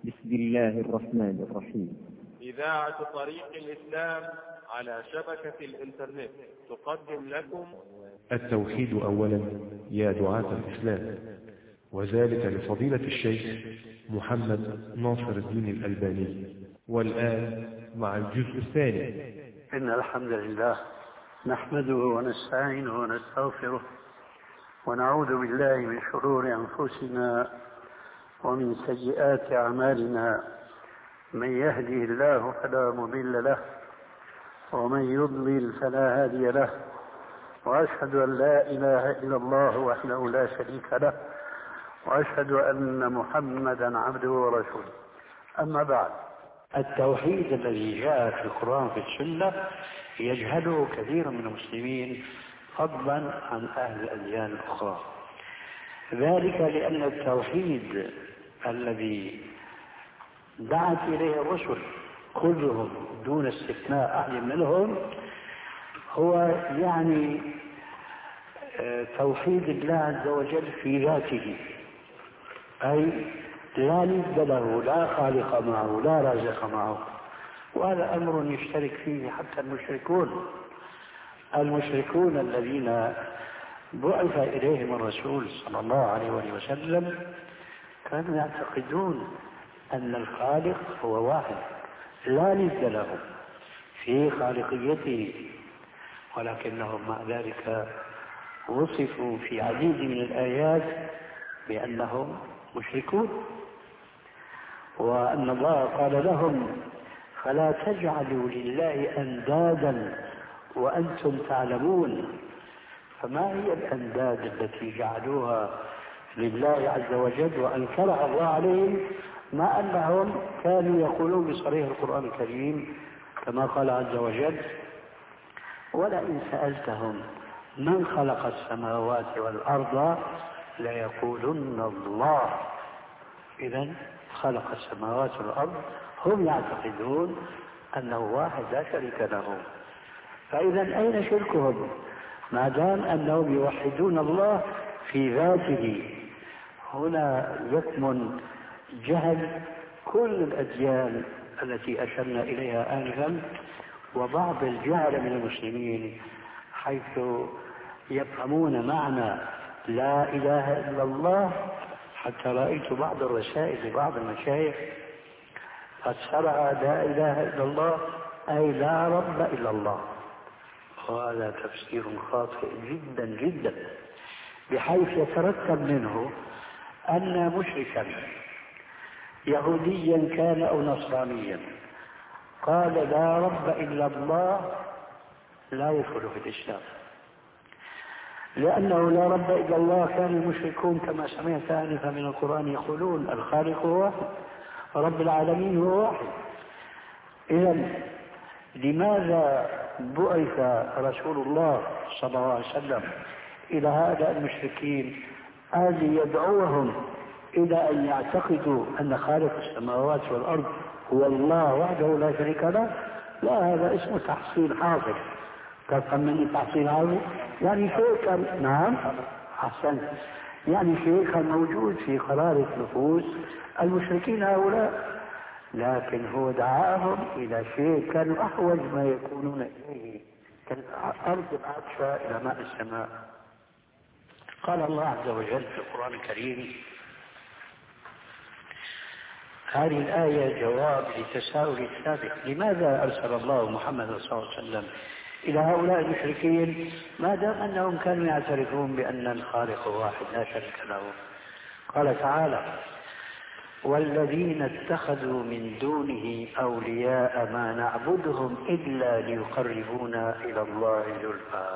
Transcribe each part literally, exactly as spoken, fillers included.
بسم الله الرحمن الرحيم. إذاعة طريق الإسلام على شبكة الإنترنت تقدم لكم التوحيد أولا يا دعاة الإسلام، وذلك لفضيلة الشيخ محمد ناصر الدين الألباني. والآن مع الجزء الثاني. إن الحمد لله نحمده ونستعينه ونستغفره ونعوذ بالله من شرور أنفسنا ومن سيئات أعمالنا. من يهده الله فلا مضل له ومن يضلل فلا هادي له، وأشهد أن لا إله إلا الله وحده لا شريك له، وأشهد أن محمدا عبده ورسوله. أما بعد، التوحيد الذي جاء في القرآن في السنة يجهله كثير من المسلمين فضلا عن أهل الأديان الأخرى، ذلك لأن التوحيد الذي دعت إليه الرسل كلهم دون استثناء أحد منهم هو يعني توحيد الله عز وجل في ذاته، أي لا ند له، لا خالق معه، لا رازق معه. وهذا أمر يشترك فيه حتى المشركون المشركون الذين بعث إليهم الرسول صلى الله عليه وسلم كانوا يعتقدون أن الخالق هو واحد لا ند له في خالقيته، ولكنهم مع ذلك وصفوا في عديد من الآيات بأنهم مشركون، وأن الله قال لهم: فلا تجعلوا لله أندادا وأنتم تعلمون. فما هي الأنداد التي جعلوها لله عز وجل وأنكرها الله عليهم، مع أنهم كانوا يقولون بصريح القرآن الكريم كما قال عز وجل: ولئن سألتهم من خلق السماوات والأرض ليقولن الله. إذن خلق السماوات والأرض، هم يعتقدون أنه واحد لا شريك له. فإذا أين شركهم ما دام أنهم يوحدون الله في ذاته؟ هنا يكمن جهل كل الأديان التي أشرنا إليها آنفا، وبعض الجهل من المسلمين حيث يفهمون معنى لا إله إلا الله، حتى رأيت بعض الرسائل لبعض المشايخ فسرها لا إله إلا الله أي لا رب إلا الله، وهذا تفسير خاطئ جدا جدا، بحيث يترتب منه أن مشركا يهوديا كان أو نصرانيا قال لا رب إلا الله لا يدخل في الإسلام، لأنه لا رب إلا الله كان المشركون كما سمعت آنفا من القرآن يقولون الخالق هو واحد، رب العالمين هو واحد. إذن لماذا بعث رسول الله صلى الله عليه وسلم إلى هؤلاء المشركين أن يدعوهم إلى أن يعتقدوا أن خالق السماوات والأرض هو الله وحده لا شريك له؟ لا، هذا اسمه تحصيل حاصل. تفهم مني تحصيل حاصل؟ يعني شيء كان، نعم أحسنت، يعني شيء كان موجود في قرارة نفوس المشركين هؤلاء، لكن هو دعاهم إلى شيء كانوا أحوج ما يكونون إليه، كانت أرض العطشة إلى ماء السماء. قال الله عز وجل في القرآن الكريم، هذه الآية جواب لتساؤل السابق: لماذا أرسل الله محمد صلى الله عليه وسلم إلى هؤلاء المشركين ما دام أنهم كانوا يعترفون بأن الخالق واحد لا شريك له؟ قال تعالى: والذين اتخذوا من دونه أولياء ما نعبدهم إلا ليقربونا إلى الله زلفى.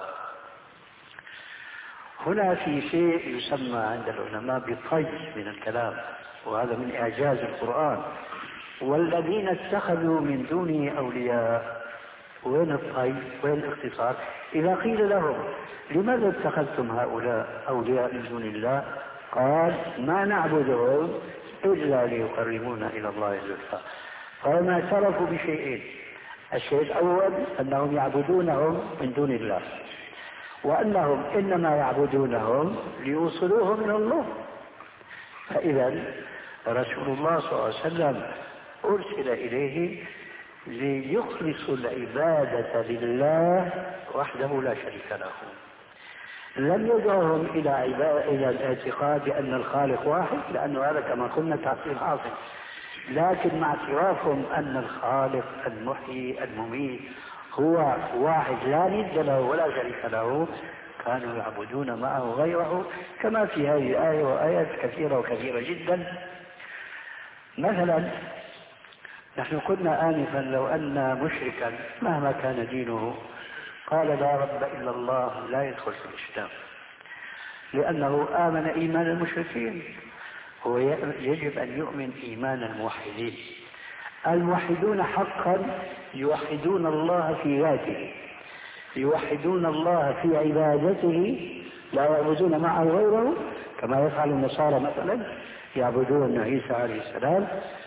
هنا في شيء يسمى عند العلماء بطي من الكلام، وهذا من إعجاز القرآن. والذين اتخذوا من دونه أولياء، وين الطي؟ وين الاختصار؟ إذا قيل لهم لماذا اتخذتم هؤلاء أولياء من دون الله؟ قال: ما نعبدهم إلا ليقربونا إلى الله زلفى. فهم اعترفوا بشيئين: الشيء الأول أنهم يعبدونهم من دون الله، وأنهم إنما يعبدونهم ليوصلوهم إلى الله. فإذا رسول الله صلى الله عليه وسلم أرسل إليه ليخلص العبادة لله وحده لا شريك له. لم يدعوهم إلى عبادة إلى الاعتقاد بأن الخالق واحد، لأنه هذا كما قلنا تعطيل حاصل، لكن مع اعترافهم أن الخالق المحيي المميت هو واحد لا ند له ولا شريك له، كانوا يعبدون معه غيره، كما في هذه الآية وآيات كثيرة وكثيرة جدا. مثلا نحن قلنا آنفا لو أن مشركا مهما كان دينه قال لا رب إلا الله لا يدخل في الإسلام، لأنه آمن إيمان المشركين. هو يجب أن يؤمن إيمان الموحدين. الموحدون حقا يوحدون الله في ذاته، يوحدون الله في عبادته، لا يعبدون معه غيره كما يفعل النصارى مثلا، يعبدون عيسى عليه السلام،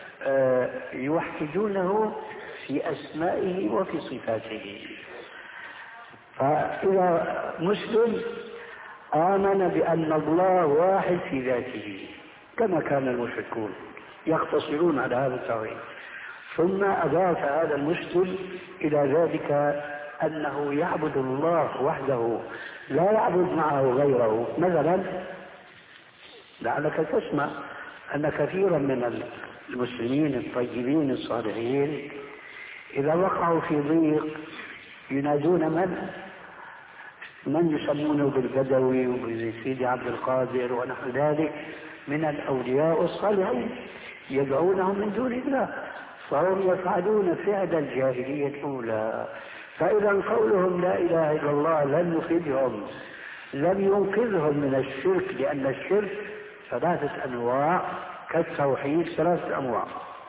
يوحدونه في أسمائه وفي صفاته. فإذا مسلم آمن بأن الله واحد في ذاته كما كان المشركون يقتصرون على هذا التوحيد، ثم أضاف هذا المسلم إلى ذلك أنه يعبد الله وحده لا يعبد معه غيره. مثلا لعلك تسمع أن كثيرا من المسلمين الطيبين الصالحين إذا وقعوا في ضيق ينادون من من يسمونه بالبدوي وبسيدي عبد القادر ونحو ذلك من الأولياء الصالحين، يدعونهم من دون الله، فهم يفعلون فعل الجاهلية الأولى. فإذا قولهم لا إله إلا الله لم يفيدهم، لم ينقذهم من الشرك، لأن الشرك ثلاثة أنواع كالتوحيد ثلاثة أنواع.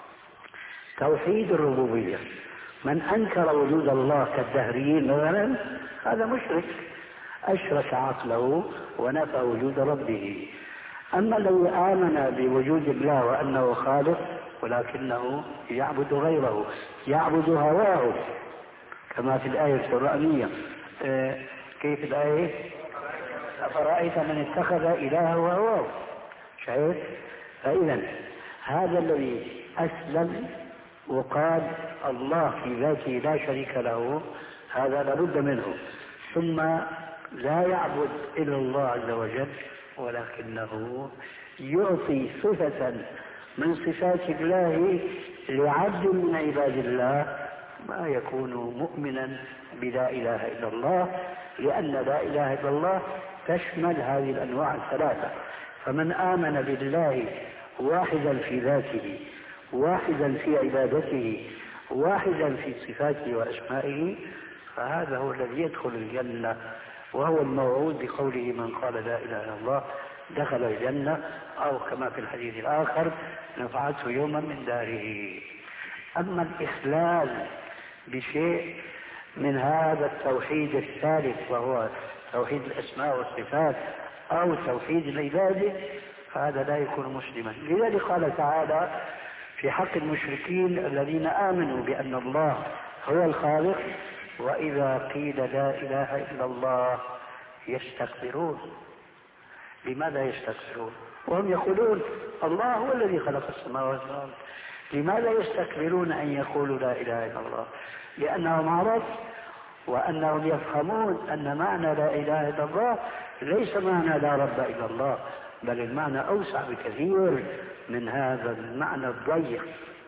توحيد الربوبية، من أنكر وجود الله كالدهريين مثلا هذا مشرك، أشرك عقله ونفى وجود ربه. أما الذي آمن بوجود الله وأنه خالق ولكنه يعبد غيره، يعبد هواه كما في الآية القرآنية. آه كيف الآية؟ أفرأيت من اتخذ إلهه هواه. شايف؟ فإذا هذا الذي أسلم وقال الله في ذاته لا شريك له هذا لابد منه، ثم لا يعبد إلا الله عز وجل ولكنه يعطي صفة من صفات الله لعبد من عباد الله ما يكون مؤمنا بلا إله إلا الله، لأن لا إله إلا الله تشمل هذه الأنواع الثلاثة. فمن آمن بالله واحدا في ذاته، واحدا في عبادته، واحدا في صفاته وأسمائه، فهذا هو الذي يدخل الجنة، وهو الموعود بقوله من قال لا إله إلا الله دخل الجنة، أو كما في الحديث الآخر نفعته يوما من داره. أما الإخلال بشيء من هذا التوحيد الثالث وهو توحيد الأسماء والصفات أو توحيد العبادة فهذا لا يكون مسلما. لذلك قال تعالى في حق المشركين الذين آمنوا بأن الله هو الخالق وإذا قيل لا إله إلا الله يستكبرون. لماذا يستكبرون وهم يقولون الله هو الذي خلق السماوات والأرض؟ لماذا يستكبرون أن يقولوا لا إله إلا الله؟ لأنهم عرب وأنهم يفهمون أن معنى لا إله إلا الله ليس معنى لا رب إلا الله، بل المعنى أوسع بكثير من هذا المعنى الضيق.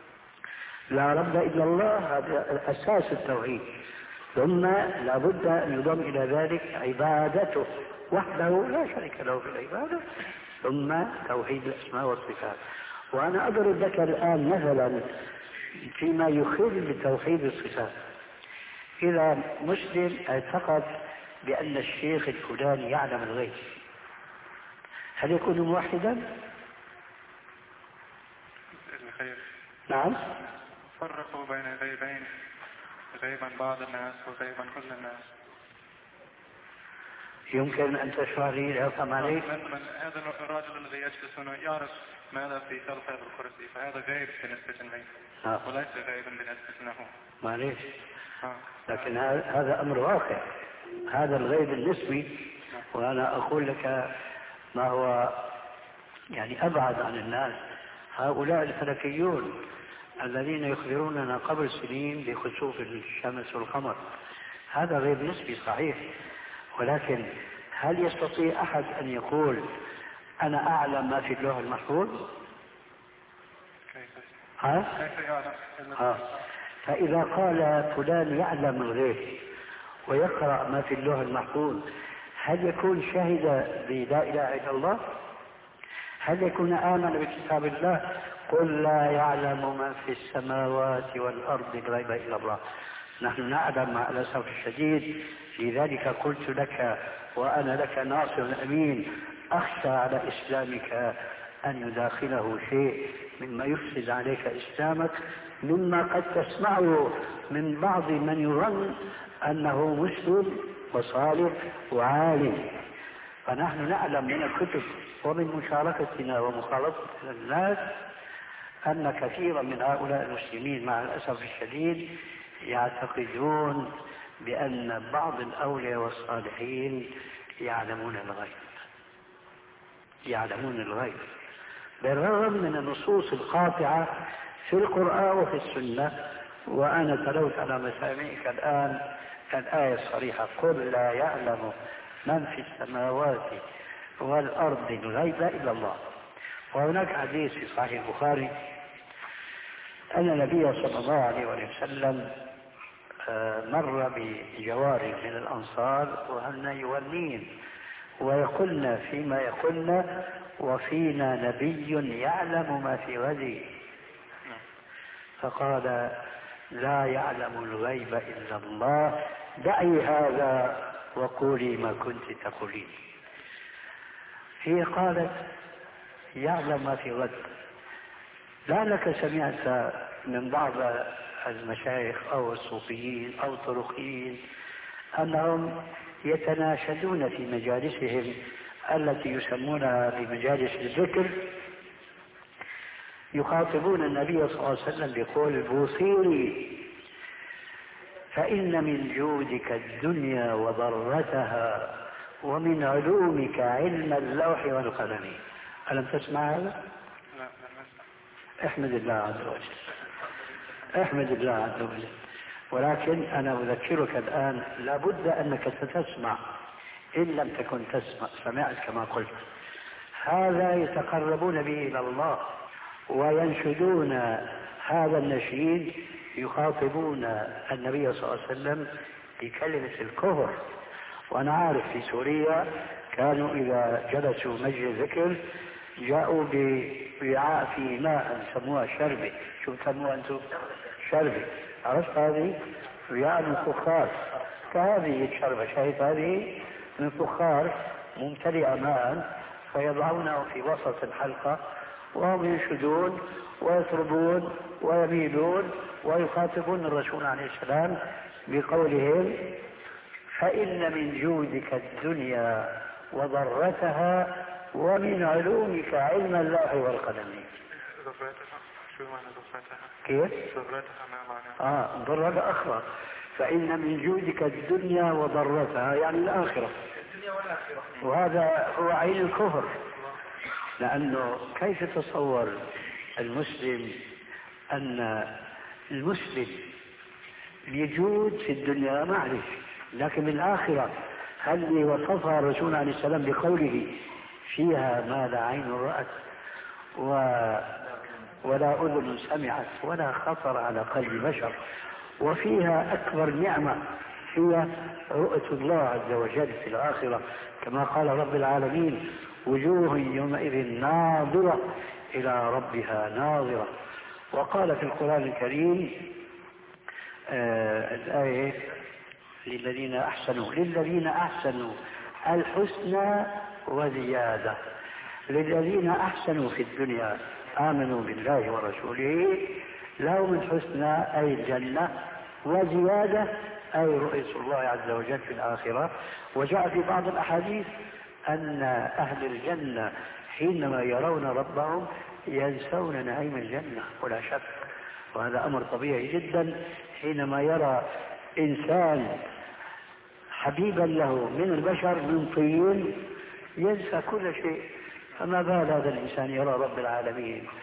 لا رب إلا الله هذا أساس التوحيد، ثم لابد أن يضم إلى ذلك عبادته وحده لا شريك له في العبادة، ثم توحيد الأسماء والصفات. وأنا أضرب لك الآن مثلا فيما يخل بتوحيد الصفات. إذا مسلم اعتقد بأن الشيخ الفلاني يعلم الغيب، هل يكون موحدا؟ نعم. فرقوا بين غيبين، غيبا بعض الناس وغيبا كل الناس. يمكن أن تشرح لي أفهم عليك؟ من هذا الرجل الذي يجلس هنا يعرف ماذا في خلق هذا الكرسي، فهذا غيب بالنسبة لي آه. وليس غيبا بالنسبة له. معليش آه. لكن هذا أمر واقع، هذا الغيب النسبي، وأنا أقول لك ما هو يعني أبعد عن الناس. هؤلاء الفلكيون الذين يخبروننا قبل سنين بخسوف الشمس والقمر، هذا غير نسبي صحيح، ولكن هل يستطيع أحد أن يقول أنا أعلم ما في اللوح المحفوظ؟ ها؟ ها؟ فإذا قال فلان يعلم الغيب ويقرأ ما في اللوح المحفوظ، هل يكون شهد بلا إله إلا الله؟ هل يكون آمن بكتاب الله؟ قل لا يعلم من في السماوات والأرض الغيب إلا الله. نحن نعلم مع الأسف الشديد، لذلك قلت لك وأنا لك ناصر أمين، أخشى على إسلامك أن يداخله شيء مما يفسد عليك إسلامك، مما قد تسمعه من بعض من يظن أنه مسلم وصالح وعالم. فنحن نعلم من الكتب ومن مشاركتنا ومخالطتنا الناس أن كثيرا من هؤلاء المسلمين مع الأسف الشديد يعتقدون بأن بعض الأولياء والصالحين يعلمون الغيب يعلمون الغيب بالرغم من النصوص القاطعة في القرآن وفي السنة. وأنا تلوت على مسامعك الآن الآية الصريحة: قل لا يعلم من في السماوات والأرض الغيب إلا الله. وهناك حديث في صحيح البخاري أن النبي صلى الله عليه وسلم مر بجوار من الأنصار وهن يولين ويقولن فيما يقولن وفينا نبي يعلم ما في غد، فقال لا يعلم الغيب إلا الله، دعي هذا وقولي ما كنت تقولين. هي قالت يعلم ما في غد. لعلك سمعت من بعض المشايخ أو الصوفيين أو الطرقيين أنهم يتناشدون في مجالسهم التي يسمونها بمجالس الذكر، يخاطبون النبي صلى الله عليه وسلم بقول بوصيري فإن من جودك الدنيا وضرتها ومن علومك علم اللوح والقلم. ألم تسمع هذا؟ احمد الله عز وجل، احمد الله عز وجل. ولكن أنا أذكرك الآن لابد أنك ستسمع، إن لم تكن تسمع سمعت كما قلت. هذا يتقربون به إلى الله وينشدون هذا النشيد، يخاطبون النبي صلى الله عليه وسلم بكلمة الكفر. وأنا عارف في سوريا كانوا إذا جلسوا مجلس ذكر جاءوا بوعاء في ماء سموها شربة. شو سموها أنتم؟ شربة. عرفت هذه؟ وعاء من فخار كهذه الشربة، شايف هذه من فخار ممتلئة ماء، فيضعونه في وسط الحلقة وهم ينشدون ويطربون ويميلون ويخاطبون الرسول عليه السلام بقولهم فإن من جودك الدنيا وضرتها ومن علومك علم اللوح والقلم. ضرتها شو معنى ضرتها؟ كيف؟ ضرتها ما معنى؟ آه ضرتها أخرى. فإن من جودك الدنيا وضرتها يعني الآخرة، الدنيا والآخرة. وهذا هو عين الكفر، لأنه كيف تصور المسلم أن المسلم يجود في الدنيا معرفة، لكن بالآخرة هل وصفها الرسول عليه السلام بقوله فيها ما لا عين رأت و... ولا أذن سمعت ولا خطر على قلب بشر، وفيها أكبر نعمة هي رؤية الله عز وجل في الآخرة، كما قال رب العالمين وجوه يومئذ ناظرة إلى ربها ناظرة. وقال في القرآن الكريم آه الآية للذين أحسنوا للذين أحسنوا الحسنى وزيادة. للذين أحسنوا في الدنيا آمنوا بالله ورسوله لهم الحسنى أي الجنة، وزيادة أي رؤية الله عز وجل في الآخرة. وجاء في بعض الأحاديث أن أهل الجنة حينما يرون ربهم ينسون نعيم الجنة ولا شك، وهذا أمر طبيعي جدا. حينما يرى إنسان حبيبا له من البشر من طين ينسى كل شيء، فما بال هذا الإنسان يرى رب العالمين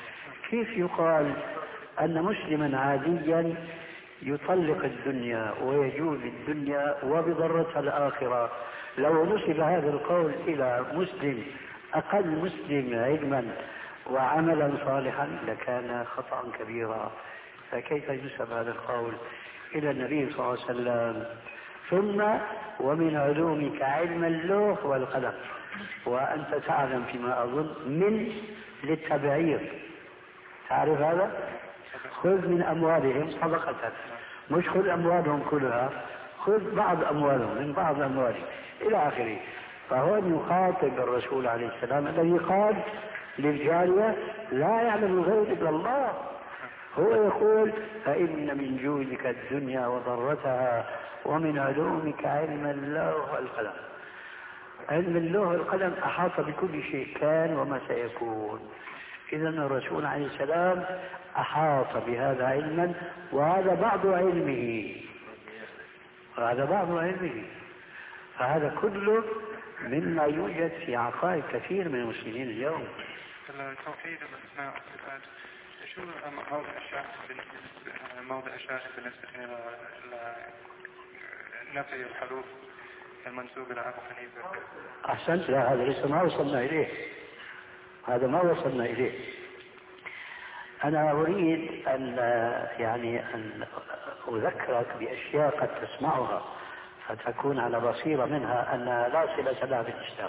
كيف يقال أن مسلما عاديا يطلق الدنيا ويجوز الدنيا وبضرتها الآخرة؟ لو نسب هذا القول إلى مسلم أقل مسلم علما وعملا صالحا لكان خطأ كبيرا، فكيف ينسب هذا القول إلى النبي صلى الله عليه وسلم؟ ثم ومن علومك علم اللوح والقلم، وأنت تعلم فيما أظن من للتبعير، تعرف هذا؟ خذ من أموالهم صدقة، مش خذ أموالهم كلها، خذ بعض أموالهم من بعض أموالهم إلى آخره. فهون يخاطب الرسول عليه السلام الذي قال للجارية لا يعلم الغيب إلا الله، هو يقول فإن من جودك الدنيا وضرتها ومن علومك علم اللوح والقلم. علم اللوح والقلم أحاط بكل شيء كان وما سيكون. إذا الرسول عليه السلام أحاط بهذا علما، وهذا بعض علمه وهذا بعض علمه فهذا كله مما يوجد في عقائد كثير من المسلمين اليوم. توحيد الأسماء والصفات شو موضع الشاهد موضع الشاهد بالنسبة إلى نفي الحروف المنسوب إلى أبو حنيفة؟ أحسنت، لا هذا لسه ما وصلنا إليه، هذا ما وصلنا إليه. أنا أريد أن يعني أن أذكرك بأشياء قد تسمعها فتكون على بصيرة منها أن لا صلة لها بالإسلام.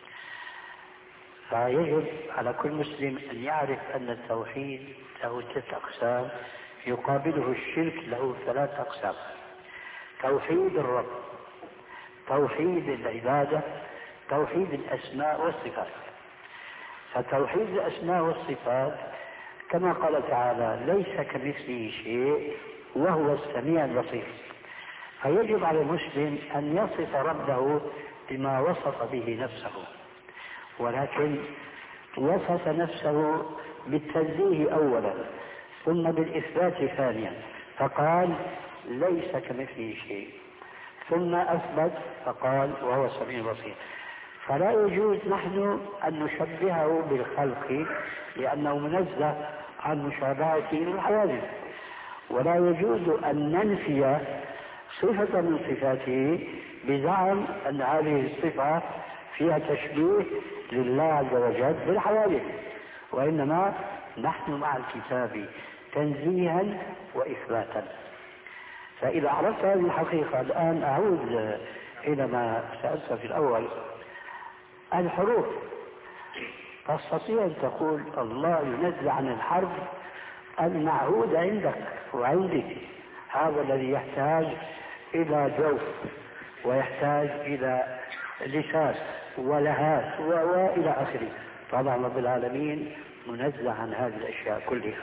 فيجب على كل مسلم أن يعرف أن التوحيد له ست أقسام، يقابله الشرك له ثلاث أقسام: توحيد الرب، توحيد العبادة، توحيد الأسماء والصفات. فتوحيد الأسماء والصفات كما قال تعالى ليس كمثله شيء وهو السميع البصير، فيجب على المسلم أن يصف ربه بما وصف به نفسه، ولكن وصف نفسه بالتنزيه أولا ثم بالإثبات ثانيا، فقال ليس كمثله شيء، ثم أثبت فقال وهو السميع البصير. فلا يجوز نحن أن نشبهه بالخلق لأنه منزه عن مشابهته للحوادث، ولا يجوز أن ننفي صفة من صفاته بزعم أن هذه الصفة فيها تشبيه لله عز وجل بالحوادث، وإنما نحن مع الكتاب تنزيها وإثباتا. فإذا عرفت هذه الحقيقة الآن أعود إلى ما سألت في الأول. الحروف تستطيع أن تقول الله ينزل عن الحرف المعهود عندك وعندك، هذا الذي يحتاج إلى جوف ويحتاج إلى لسان ولهات وإلى آخره. طبعا رب العالمين منزه عن هذه الأشياء كلها.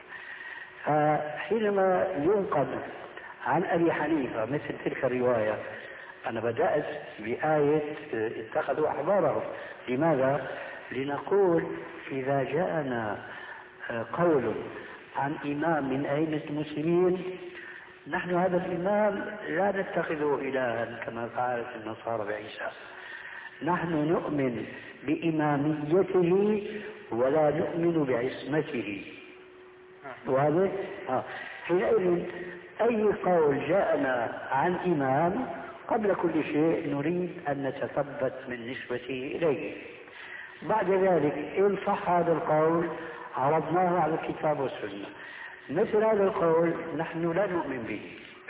فحينما ينقل عن أبي حنيفة مثل تلك الرواية، أنا بدأت بآية اتخذوا أحبارهم. لماذا؟ لنقول إذا جاءنا قول عن إمام من أئمة المسلمين نحن هذا الإمام لا نتخذه إلها كما فعلت النصارى بعيسى، نحن نؤمن بإماميته ولا نؤمن بعصمته. وهذا آه. حينئذ أي قول جاءنا عن إمام قبل كل شيء نريد أن نتثبت من نسبته إليه. بعد ذلك إن صح هذا القول عرضناه على الكتاب والسنة، مثل هذا القول نحن لا نؤمن به.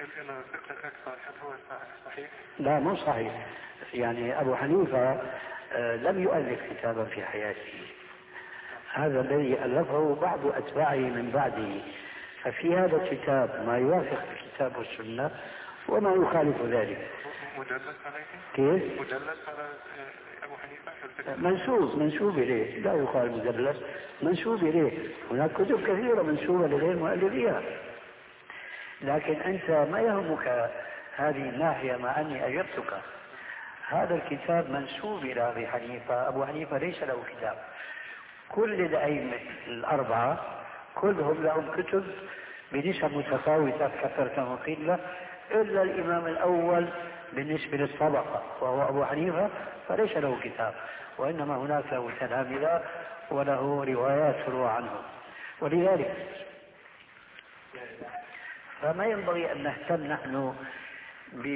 لا مو صحيح، يعني أبو حنيفة لم يؤلف كتابا في حياته، هذا الذي ألفه بعض أتباعه من بعده، ففي هذا الكتاب ما يوافق الكتاب والسنة وما يخالف ذلك. مدلس عليه؟ كيف؟ مدلس على أبو حنيفة؟ منسوب منسوب إليه، لا يقال مدلس، منسوب إليه. هناك كتب كثيرة منسوبة لغير مؤلفيها، لكن أنت ما يهمك هذه الناحية مع أني أجبتك. هذا الكتاب منسوب إلى أبي حنيفة، أبو حنيفة ليس له كتاب. كل الأئمة الأربعة كلهم لهم كتب بنسب متفاوتة كثرة وقلة، إلا الإمام الأول بالنسبة للطبقة وهو أبو حنيفة فليس له كتاب، وإنما هناك له تلامذة وله روايات تروى عنه. ولذلك فما ينبغي أن نهتم نحن ب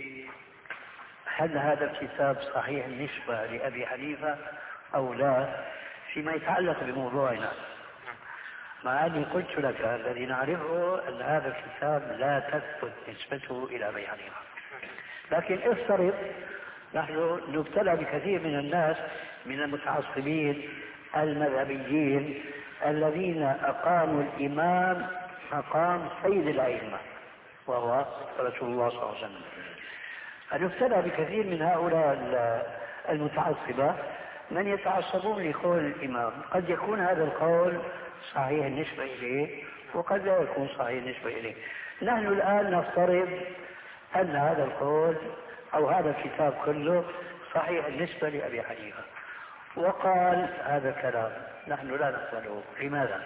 هل هذا الكتاب صحيح النسبة لأبي حنيفة أو لا فيما يتعلق بموضوعنا، مع أني قلت لك الذي نعرفه أن هذا الكتاب لا تثبت نسبته إلى أبي حنيفة. لكن افترض نحن نبتلى بكثير من الناس من المتعصبين المذهبيين الذين أقاموا الإمام مقام سيد الأئمة وهو رسول الله صلى الله عليه وسلم. نبتلى بكثير من هؤلاء المتعصبة من يتعصبون لقول الإمام، قد يكون هذا القول صحيح النسبة إليه وقد لا يكون صحيح النسبة إليه. نحن الآن نفترض أن هذا القول أو هذا الكتاب كله صحيح النسبة لأبي حنيفة وقال هذا الكلام، نحن لا نقبله. لماذا؟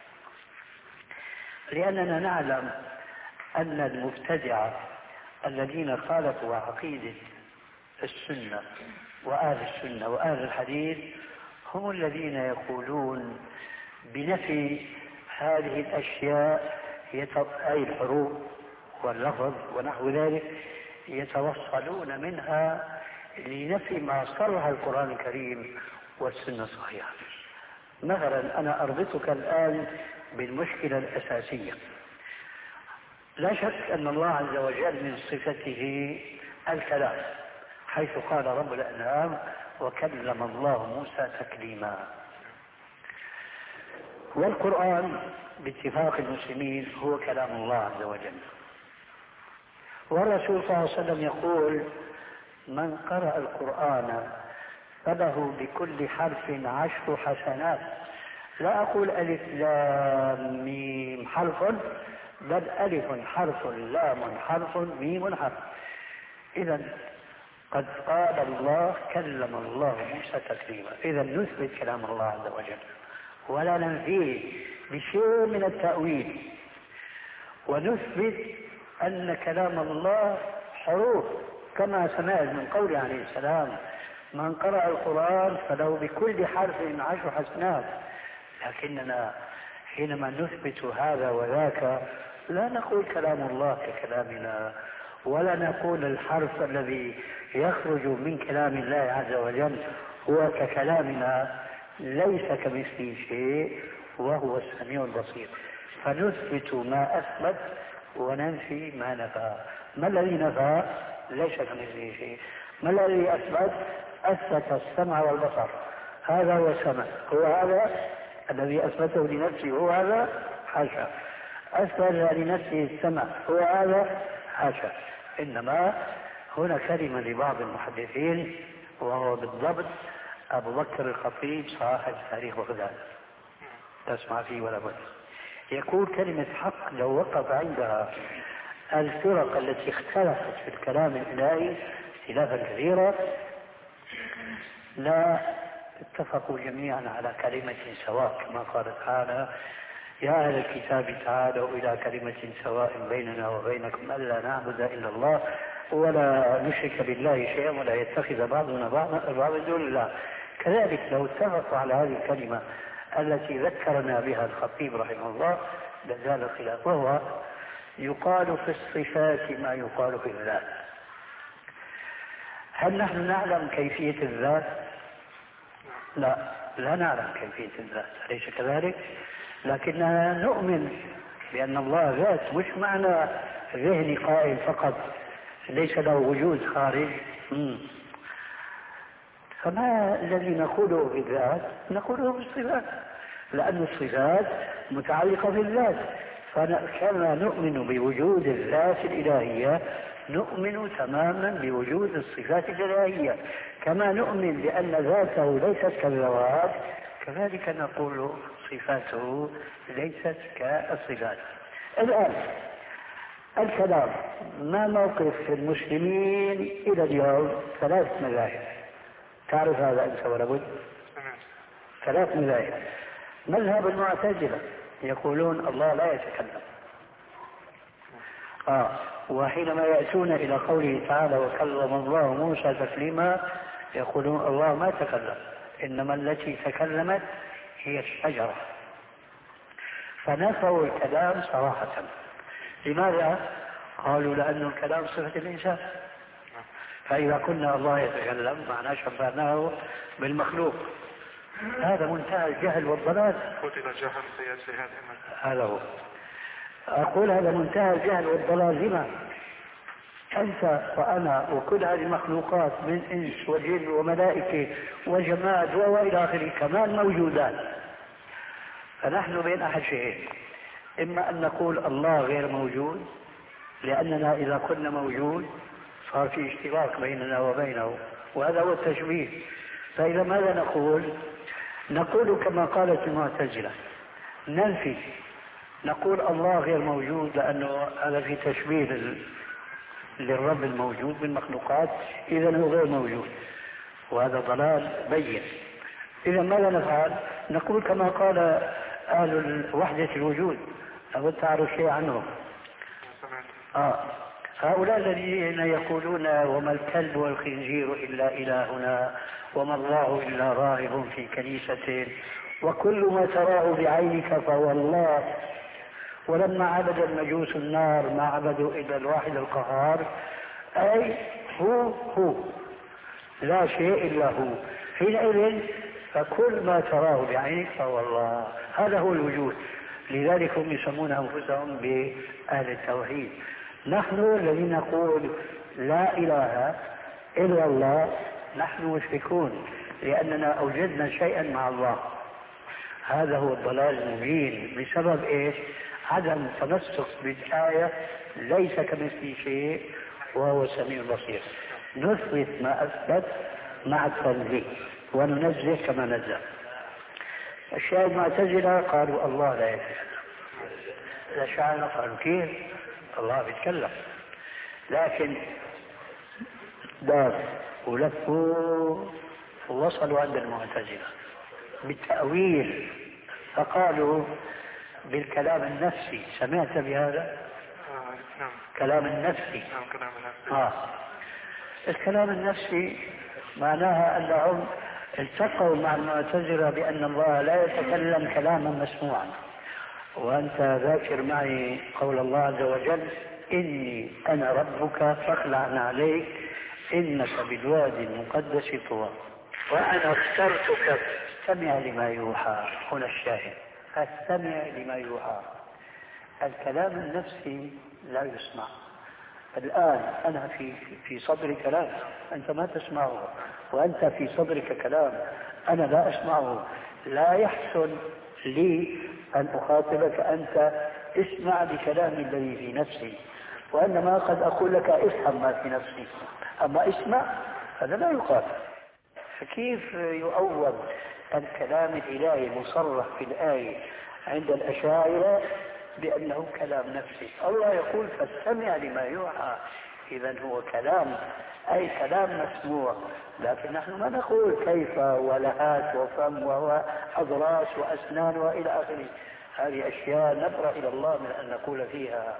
لأننا نعلم أن المبتدعة الذين خالفوا عقيدة السنة وآل السنة وآل الحديث هم الذين يقولون بنفي هذه الأشياء أي الحروف واللفظ ونحو ذلك، يتوصلون منها لنفي ما صرح القرآن الكريم والسنة الصحيحة. مثلا أنا أربطك الآن بالمشكلة الأساسية. لا شك أن الله عز وجل من صفته الكلام، حيث قال رب الأنعام وكلم الله موسى تكليما. والقرآن باتفاق المسلمين هو كلام الله عز وجل. والرسول صلى الله عليه وسلم يقول من قرأ القرآن فله بكل حرف عشر حسنات. لا أقول ألف لام ميم حرف، بل ألف حرف لام حرف ميم حرف. إذا قد قال الله كلم الله موسى تكليما. إذا نثبت كلام الله عز وجل ولا ننفيه بشيء من التأويل، ونثبت أن كلام الله حروف كما سمعت من قوله عليه السلام من قرأ القرآن فله بكل حرف عشر حسنات. لكننا حينما نثبت هذا وذاك لا نقول كلام الله ككلامنا، ولا نقول الحرف الذي يخرج من كلام الله عز وجل هو ككلامنا، ليس كمثله شيء وهو السميع البصير. فنثبت ما أثبت وننفي ما نفى. ما الذي نفى؟ ليس كمثله شيء. ما الذي أثبت؟ أثبت السمع والبصر. هذا هو السمع، هو هذا الذي أثبته لنفسه، هو هذا حاشا. أثبت لنفسه السمع، هو هذا حاشا. إنما هنا كلمة لبعض المحدثين وهو بالضبط أبو بكر الخطيب صاحب تاريخ بغداد، تسمع فيه ولا بد، يقول كلمة حق لو وقف عندها الفرق التي اختلفت في الكلام الإلهي اختلافا كثيرا لا اتفقوا جميعا على كلمة سواء، كما قال تعالى يا أهل الكتاب تعالوا إلى كلمة سواء بيننا وبينكم ألا نعبد إلا الله ولا نشرك بالله شيئا ولا يتخذ بعضنا بعضا دون الله. كذلك لو اتفقوا على هذه الكلمة التي ذكرنا بها الخطيب رحمه الله لزال الخلاف. وهو يقال في الصفات ما يقال في الذات. هل نحن نعلم كيفية الذات؟ لا، لا نعلم كيفية الذات، أليس كذلك؟ لكننا نؤمن بأن الله ذات، مش معنى ذهني قائم فقط ليس له وجود خارج. مم. فما الذي نقوله في الذات نقوله في الصفات، لأن الصفات متعلقة بالذات. فكما نؤمن بوجود الذات الإلهية نؤمن تماما بوجود الصفات الإلهية، كما نؤمن بأن ذاته ليست كالذوات كذلك نقول صفاته ليست كالصفات. الآن الكلام ما موقف المسلمين إلى اليوم؟ ثلاث مذاهب، تعرف هذا أنت ولا بد؟ ثلاث مذاهب. مذهب المعتزلة يقولون الله لا يتكلم، آه. وحينما يأتون إلى قوله تعالى وكلم الله موسى تكليما يقولون الله ما تكلم، إنما التي تكلمت هي الشجرة. فنفوا الكلام صراحة. لماذا؟ قالوا لأن الكلام صفة الإنسان، فإذا كنا الله يتكلم معناه شبهناه بالمخلوق. هذا منتهى الجهل والضلال. هذا هو. أقول هذا منتهى الجهل والضلال. لما؟ أنت وأنا وكل هذه المخلوقات من إنس وجن وملائكة وجماد وإلى آخره كمان موجودات. فنحن بين أحد شيئين: إما أن نقول الله غير موجود، لأننا إذا كنا موجود صار في اشتراك بيننا وبينه، وهذا هو التشبيه. فإذا ماذا نقول؟ نقول كما قالت المعتزلة، ننفي، نقول الله غير موجود لأنه هذا في تشبيه للرب الموجود بالمخلوقات، إذا هو غير موجود، وهذا ضلال بين. إذا ماذا نفعل؟ نقول كما قال أهل وحدة الوجود. أود تعرف شيء عنهم؟ آه. هؤلاء الذين يقولون وما الكلب والخنزير إلا إلهنا وما الله إلا راهب في كنيسة وكل ما تراه بعينك فهو الله، ولما عبد المجوس النار ما عبدوا إلا الواحد القهار، أي هو هو لا شيء إلا هو. حينئذ فكل ما تراه بعينك فهو الله. هذا هو الوجود. لذلك هم يسمون أنفسهم بأهل التوحيد. نحن الذين نقول لا إله إلا الله نحن مشركون، لأننا أوجدنا شيئا مع الله. هذا هو الضلال المبين. بسبب إيش؟ عدم تمسك بالآية ليس كمثله شيء وهو السميع البصير. نثبت ما أثبت مع التنزيه وننزه كما نزه. الشاهد المعتزلة قالوا الله لا يتكلم. الأشاعرة قالوا كيف؟ الله بيتكلم. لكن دار ولفوا ووصلوا عند المعتزلة بالتأويل، فقالوا بالكلام النفسي. سمعت بهذا؟ نعم. كلام النفسي. نعم كلام النفسي. آه. الكلام النفسي معناها أنهم التقوا مع المعتزلة بأن الله لا يتكلم كلاما مسموعا. وأنت ذاكر معي قول الله عز وجل: إني أنا ربك فاخلع عليك إنك بالوادي المقدس طوى وأنا اخترتك فاستمع لما يوحى. هنا الشاهد: فاستمع لما يوحى. الكلام النفسي لا يسمع. الآن أنا في في صدري كلام أنت ما تسمعه، وأنت في صدرك كلام أنا لا أسمعه. لا يحسن لي أن أخاطبك أنت اسمع بكلامي الذي في نفسي، وإنما قد أقول لك افهم ما في نفسي، أما اسمع هذا لا يقال. فكيف يؤول الكلام الإلهي مصرح في الآية عند الأشاعرة بأنه كلام نفسي؟ الله يقول فاستمع لما يوحى. إذن هو كلام، أي كلام مسموع. لكن نحن ما نقول كيف ولهات وفم وهو أضراس وأسنان وإلى آخره. هذه أشياء نبرأ إلى الله من أن نقول فيها.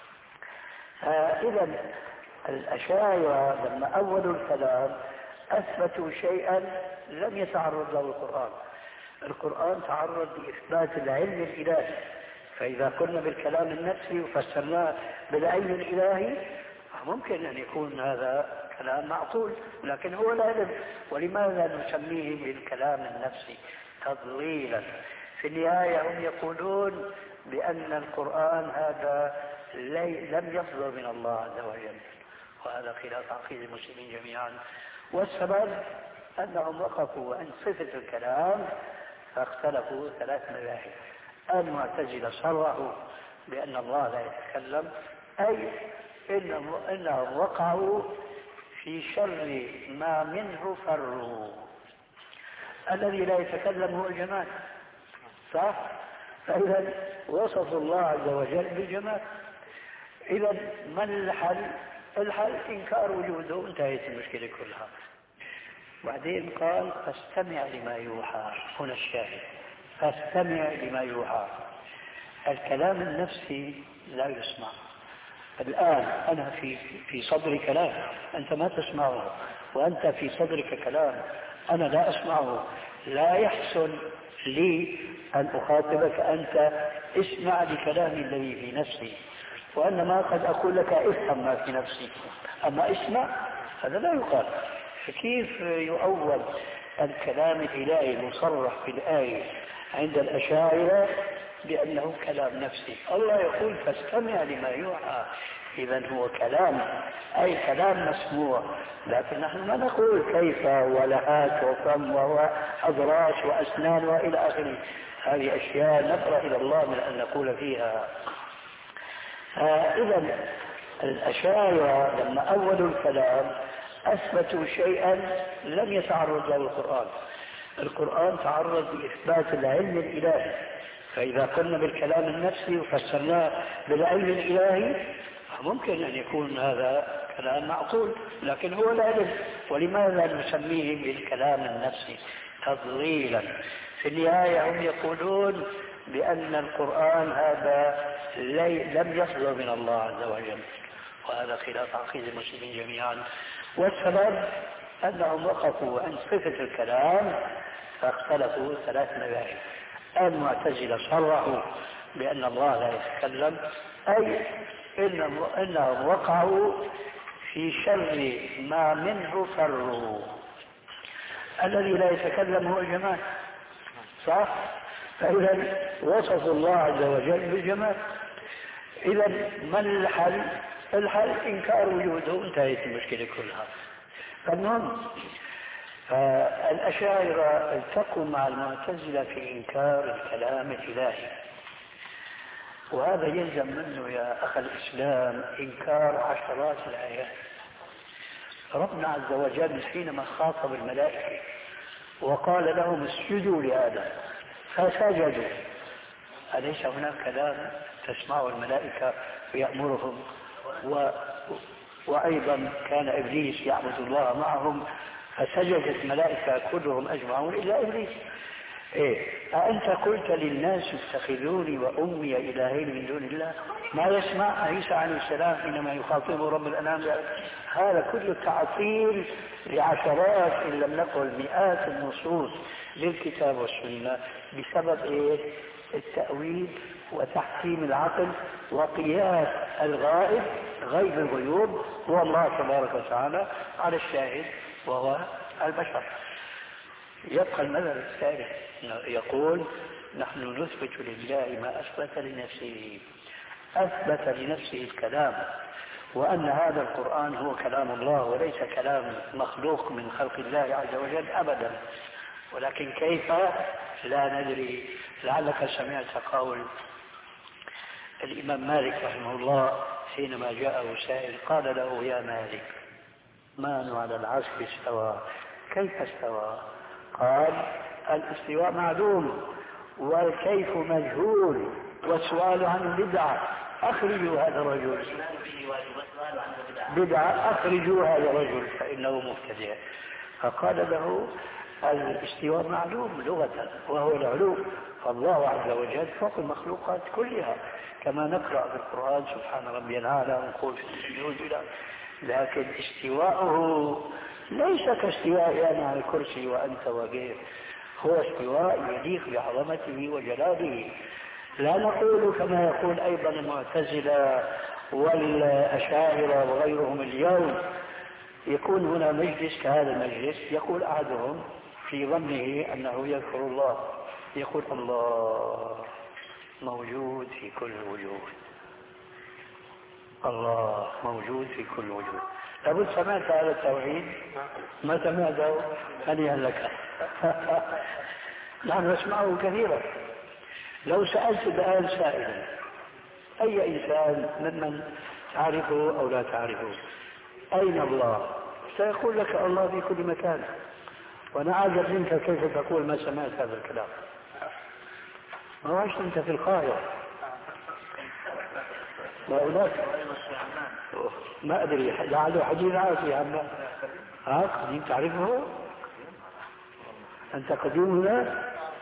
إذن الأشاعرة لما أولوا الكلام أثبتوا شيئا لم يتعرض له القرآن. القرآن تعرض لإثبات العلم الإلهي، فإذا قلنا بالكلام النفسي وفسرناه بالعلم الإلهي ممكن أن يكون هذا كلام معقول، لكن هو لا علم. ولماذا نسميه بالكلام النفسي؟ تضليلا. في النهاية هم يقولون بأن القرآن هذا لم يصدر من الله عز وجل، وهذا خلاف عقيدة المسلمين جميعا. والسبب أنهم وقفوا عند صفة الكلام فاختلفوا ثلاث مذاهب. المعتزلة صرحوا بأن الله لا يتكلم، أي إنهم وقعوا في شر ما منه فروا. الذي لا يتكلم هو الجمال، صح؟ فإذا وصفوا الله عز وجل بالجمال. إذا ما الحل؟ الحل إنكار وجوده، انتهت المشكلة كلها. بعدين قال فاستمع لما يوحى. هنا الشاهد: فاستمع لما يوحى. الكلام النفسي لا يسمع. الآن أنا في في صدري كلام أنت ما تسمعه، وأنت في صدرك كلام أنا لا أسمعه. لا يحسن لي أن أخاطبك أنت اسمع لكلام الذي في نفسي، وأنما قد أقول لك افهم ما في نفسي، أما اسمع هذا لا يقال. فكيف يؤول الكلام الإلهي المصرح في الآية عند الأشاعرة بأنه كلام نفسي؟ الله يقول فاستمع لما يوحى، إذا هو كلام، أي كلام مسموع، لكن نحن ما نقول كيف ولهات وفم وأضراس وأسنان وإلى آخره. هذه أشياء نقرأ إلى الله من أن نقول فيها. إذا الأشاعرة لما أولوا الكلام أثبتوا شيئا لم يتعرض له القرآن. القرآن تعرض لإثبات العلم الإلهي، فإذا قلنا بالكلام النفسي وفسرناه بالعلم الإلهي ممكن أن يكون هذا كلام معقول، لكن هو العلم. ولماذا نسميه بالكلام النفسي؟ تضليلا. في النهاية هم يقولون بأن القرآن هذا لم يصدر من الله عز وجل، وهذا خلاف عقيدة المسلمين جميعا. والسبب أنهم وقفوا عند صفة الكلام فاختلفوا ثلاث مذاهب. المعتزلة صرحوا بأن الله لا يتكلم، أي إنهم وقعوا في شر ما منه فروا. الذي لا يتكلم هو الجمال، صح؟ فإذا وصفوا الله عز وجل بالجمال. إذا ما الحل؟ الحل إنكار وجوده، انتهت المشكلة كلها. فالمهم الأشاعرة التقوا مع المعتزلة في إنكار الكلام الإلهي، وهذا يلزم منه يا أخ الإسلام إنكار عشرات الآيات. ربنا عز وجل حينما خاطب الملائكة وقال لهم اسجدوا لآدم فسجدوا، أليس هناك كلام تسمعه الملائكة ويأمرهم؟ و... وأيضا كان إبليس يعبد الله معهم فسجدت الملائكة كلهم أجمعون إلا إبليس. إيه؟ أأنت قلت للناس اتخذوني وأمي إلهين من دون الله؟ ما يسمع عيسى عليه السلام حينما يخاطبه رب الأنام؟ هذا كله تعطيل لعشرات إن لم نقل مئات النصوص للكتاب والسنة بسبب إيه؟ التأويل وتحكيم العقل وقياس الغائب غيب الغيوب هو الله تبارك وتعالى على الشاهد وهو البشر. يبقى المذهب الثالث يقول نحن نثبت لله ما أثبت لنفسه، أثبت لنفسه الكلام، وأن هذا القرآن هو كلام الله وليس كلام مخلوق من خلق الله عز وجل أبدا. ولكن كيف لا ندري. لعلك سمعت قول الإمام مالك رحمه الله حينما جاءه سائل قال له يا مالك من على العرش استوى كيف استوى؟ قال الاستواء معلوم والكيف مجهول والسؤال عنه بدعة، أخرجوا هذا الرجل بدعة أخرجوا هذا الرجل فإنه مبتدع. فقال له الاستواء معلوم لغة وهو العلو، فالله عز وجل فوق المخلوقات كلها كما نقرأ في القرآن سبحان ربي الأعلى ونقول في السجود له. لكن استواءه ليس كاستواء يعني على الكرسي وأنت وغير، هو استواء يليق بعظمته وجلاله. لا نقول كما يقول أيضا المعتزلة والأشاعرة وغيرهم اليوم يكون هنا مجلس كهذا المجلس يقول أحدهم في ظنه أنه يذكر الله يقول الله موجود في كل وجود، الله موجود في كل وجود. لابد سمعت هذا التوحيد؟ ما سمعته؟ هنيئا لك. نحن نسمعه كثيرا. لو سألت الآن سائلا أي إنسان ممن تعرفه أو لا تعرفه أين الله؟ سيقول لك الله في كل مكان. وأنا أعجب منك كيف تقول ما سمعت هذا الكلام. ما عشت أنت في القاهرة ما هناك ما أدري لعله حديث عاصي عما ها قديم تعرفه؟ أنت قديم هنا؟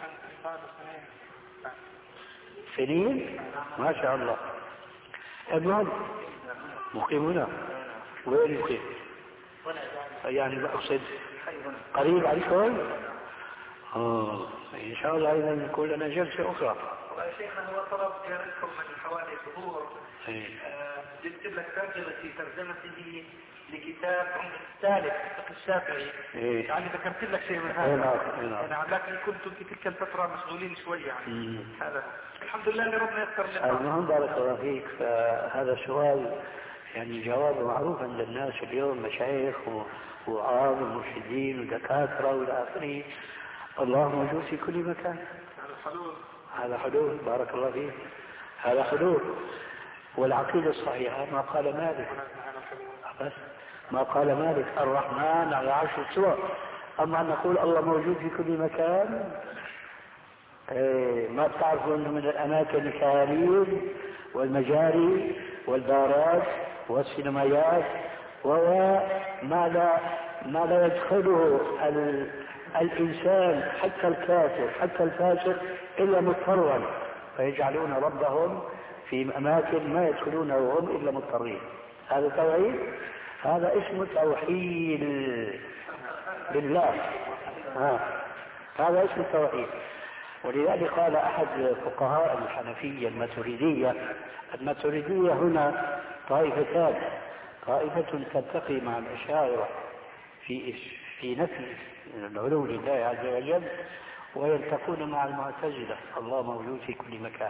سنين؟ ما شاء الله. المهم مقيم هنا. وين مقيم؟ يعني بقصد قريب عليكم؟ آه إن شاء الله إذا نكون لنا جلسة أخرى. والله شيخنا هو طلب زيارتكم من حوالي شهور. جبت لك ترجمة في ترجمته لكتاب عمدة السالك فقه الشافعي. إيه. يعني ذكرت لك شيء من هذا. إيه نعم. يعني لكن كنتم في تلك الفترة مشغولين شوي يعني. مم. هذا الحمد لله اللي ربنا يسر لنا. المهم بارك الله فيك. فهذا سؤال يعني جوابه معروف عند الناس اليوم، مشايخ ووعاظ ومرشدين ودكاترة والى آخره. الله موجود في كل مكان. هذا حلول. هذا حلول بارك الله فيك. هذا حلول. والعقيدة الصحيحة ما قال مالك، بس ما قال مالك الرحمن على عرش استوى. أما أن نقول الله موجود في كل مكان، إيه ما بتعرفوا أنه من الأماكن الخيالية والمجاري والبارات والسينمايات وما لا ما لا يدخله ال... الإنسان حتى الكافر حتى الفاسق إلا مضطرا، فيجعلون ربهم في أماكن ما يدخلونه وهم إلا مضطرين. هذا توحيد، هذا اسمه توحيد بالله. ها. هذا اسمه التوحيد. ولذلك قال أحد فقهاء الحنفية الماتريدية، الماتريدية هنا طائفتان، طائفة تلتقي مع الأشاعرة في في نفي العلو لله عز وجل، ويلتقون مع المعتزلة الله موجود في كل مكان،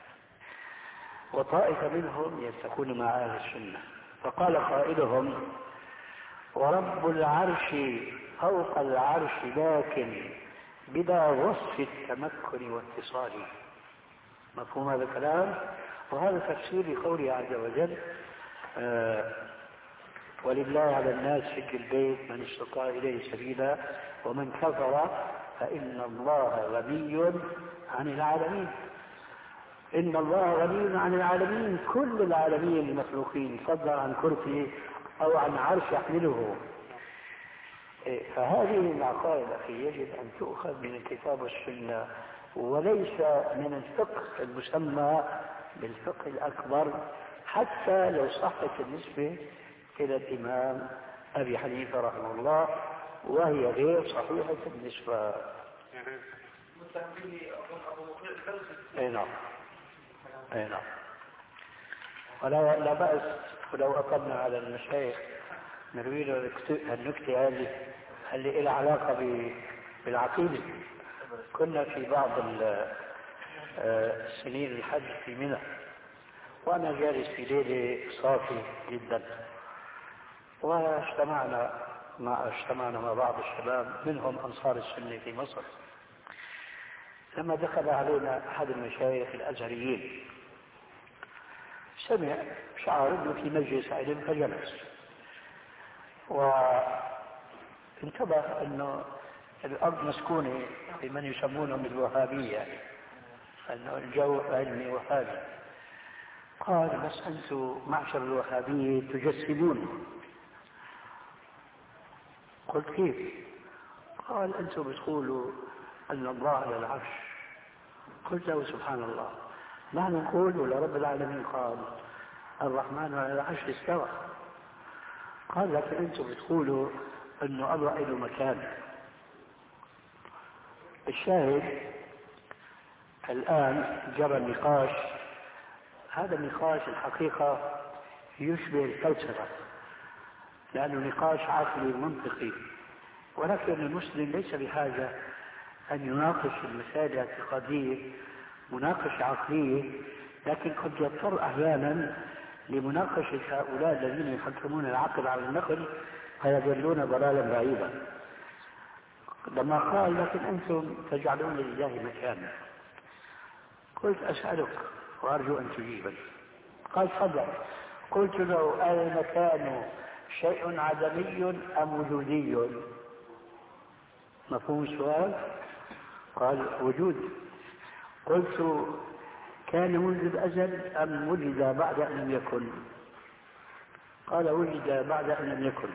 وطائفة منهم يلتقون مع أهل السنة. فقال قائلهم ورب العرش فوق العرش لكن بلا وصف التمكن واتصال. مفهوم هذا الكلام؟ وهذا تفسير لقوله عز وجل آه ولله على الناس حج البيت من استطاع إليه سبيلا ومن كفر فإن الله غني عن العالمين. إن الله غني عن العالمين، كل العالمين المخلوقين، فضلا عن كرسي أو عن عرش يحمله. فهذه العقائد أخي يجب أن تؤخذ من الكتاب والسنة، وليس من الفقه المسمى بالفقه الأكبر، حتى لو صحت النسبة إلى الإمام أبي حنيفة رحمه الله، وهي غير صحيحة النسبة. أي نعم أي نعم. ولا لا بأس ولو أطلنا على المشايخ نروي له النكتة هذه اللي لها علاقة بالعقيدة. كنا في بعض السنين الحج في منى، وأنا جالس في ليلة صافي جدا، واجتمعنا مع اجتمعنا مع بعض الشباب منهم أنصار السنة في مصر. لما دخل علينا أحد المشايخ الأزهريين سمع شعر انه في مجلس علم فجلس، وانتبه انه الارض مسكونه بمن يسمونهم الوهابيه، انه الجو علمي وهابي. قال بس انتم معشر الوهابيه تجسمون. قلت كيف؟ قال انتم بتقولوا ان الله على العرش. قلت له سبحان الله، نحن نقول ولا رب العالمين قال الرحمن على العرش استوى. قال لكن انتم بتقولوا انه الله له مكان. الشاهد الان جرى النقاش، هذا النقاش الحقيقة يشبه الفلسفة، لأنه نقاش عقلي منطقي، ولكن المسلم ليس بحاجة أن يناقش المسائل الاعتقادية مناقشة عقلية، لكن قد يضطر أحيانا لمناقشة هؤلاء الذين يحكمون العقل على النقل فيضلون ضلالا بعيدا. لما قال لكن أنتم تجعلون لله مكانا، قلت أسألك وأرجو أن تجيبني. قال تفضل. قلت له المكان شيء عدمي أم وجودي؟ مفهوم السؤال؟ قال وجود. قلت كان منذ الأزل أم وجد بعد أن لم يكن؟ قال وجد بعد أن لم يكن.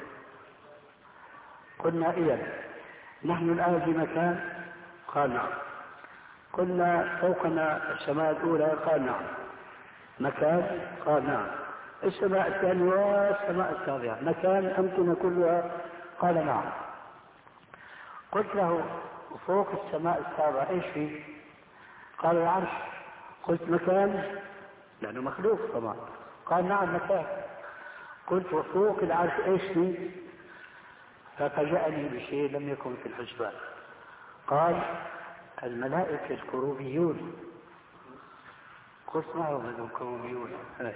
قلنا إذن نحن الآن في مكان؟ قال نعم. قلنا فوقنا السماء الأولى؟ قال نعم. مكان؟ قال نعم. السماء الثانية والسماء السابعة مكان أمكنة كلها؟ قال نعم. قلت له وفوق السماء السابعة إيش فيه؟ قال العرش. قلت مكان؟ لأنه مخلوق طبعا. قال نعم مكان. قلت وفوق العرش إيش فيه؟ ففاجأني بشيء لم يكن في الحسبان. قال الملائكة الكروبيون. قلت ما هم هذول الكروبيون؟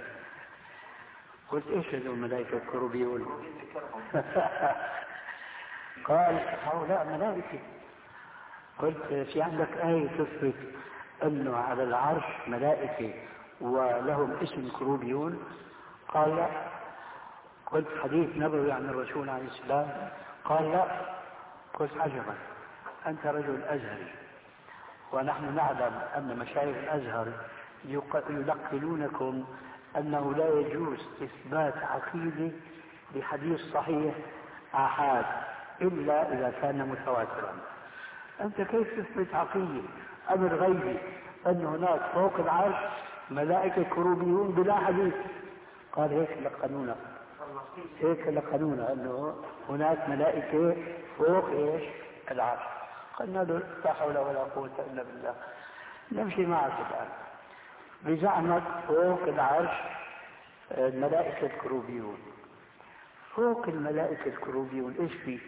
قلت ايش هذول الملائكة الكروبيون؟ قال هؤلاء ملائكة. قلت في عندك آية تثبت انه على العرش ملائكة ولهم اسم كروبيون؟ قال لا. قلت حديث نبوي عن الرسول عليه السلام؟ قال لا. قلت عجبا، أنت رجل أزهري ونحن نعلم أن مشايخ الأزهر يلقنونكم أنه لا يجوز إثبات عقيدة بحديث صحيح آحاد إلا إذا كان متواترا. أنت كيف تثبت عقيدة أمر غيبي أن هناك فوق العرش ملائكة كروبيون بلا حديث؟ قال هيك لقنونا، هيك لقنونا أنه هناك ملائكة فوق إيش؟ العرش. قلنا له لا حول ولا قوة إلا بالله، نمشي معك الآن. بزعمك فوق العرش الملائكة الكروبيون. فوق الملائكة الكروبيون إيش فيه؟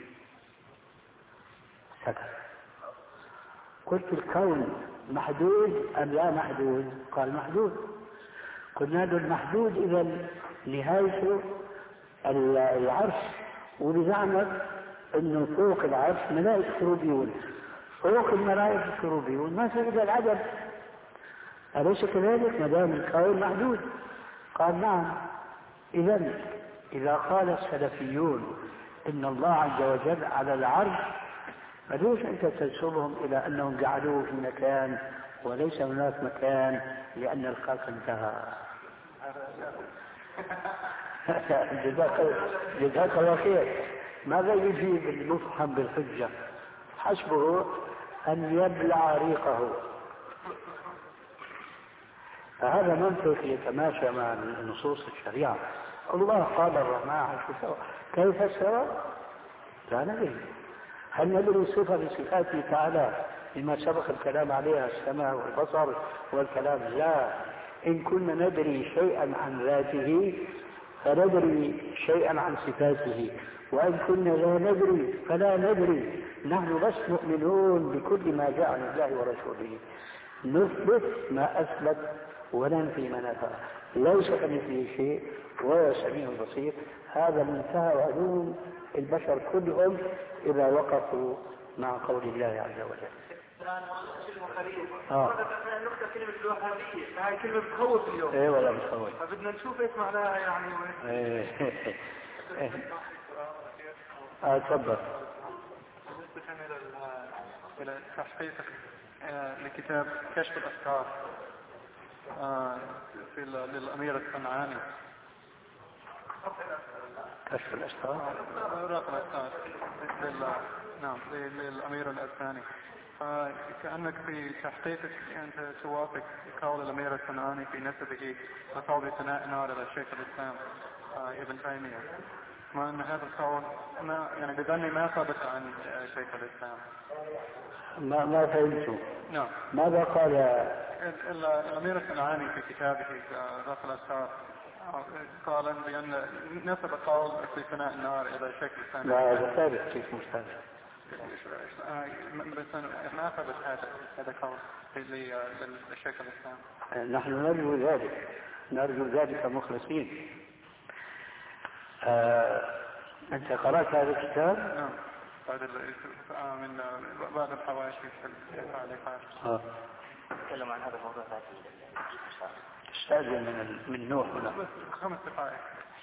سكت. قلت الكون محدود أم لا محدود؟ قال محدود. قلنا له المحدود إذا نهايته العرش، وبزعمك انه فوق العرش ملائكة كروبيون. فوق الملائكة الكروبيون ما سجد العدد، أليس كذلك ما دام الكون محدود؟ قال نعم. إذا إذا قال السلفيون إن الله عز وجل على العرش، فليش أنت تنسبهم إلى أنهم جعلوه في مكان وليس هناك مكان لأن الخلق انتهى؟ جزاك الله خير. ماذا يجيب المفهم بالحجة؟ حسبه أن يبلع ريقه. فهذا منطق يتماشى مع نصوص الشريعة. الله قال الرحمن على السماء، كيف استوى؟ لا ندري. هل ندري صفة بصفاته تعالى بما سبق الكلام عليها، السمع والبصر والكلام؟ لا. إن كنا ندري شيئا عن ذاته فندري شيئا عن صفاته، وإن كنا لا ندري فلا ندري. نحن بس مؤمنون بكل ما جاء عن الله ورسوله، نثبت ما أثبت وننفي ما نفى. ليس كمثله شيء وهو السميع البصير. هذا منتهى علوم البشر كلهم إذا وقفوا مع قول الله عز وجل. اه نقطة كلمة الوهابية، هاي كلمة بتخوف اليوم. ايه والله بتخوف. فبدنا نشوف ايش معناها يعني. ايه اه تفضل. بالنسبة إلى إلى تحقيق لكتاب كشف الأفكار في للأمير الصنعاني. كشف الأفكار. أوراق الأفكار لل نعم للأمير الأسباني. فكأنك في تحقيقك أنت توافق قول الأمير الصنعاني في نسبه وقول ثناء نار على الشيخ الإسلام ابن تيمية، مع أن هذا القول ما يعني بظني ما ثبت عن شيخ الإسلام. ما ما فهمت. نعم. ماذا قال الأمير الصنعاني في كتابه رفع الأفكار؟ قال بأن نسب قول في ثناء النار إلى شيخ الإسلام. لا هذا ثابت. كيف مش ثابت؟ بس ما ثبت هذا هذا قول للشيخ الإسلام. نحن نرجو ذلك، نرجو ذلك مخلصين. آه، أنت قرأت هذا الكتاب؟ نعم. بعد من بعد الحواشي في التعليقات. آه. تكلم عن هذا الموضوع بعد استاذن من من نوح هنا. خمس دقائق.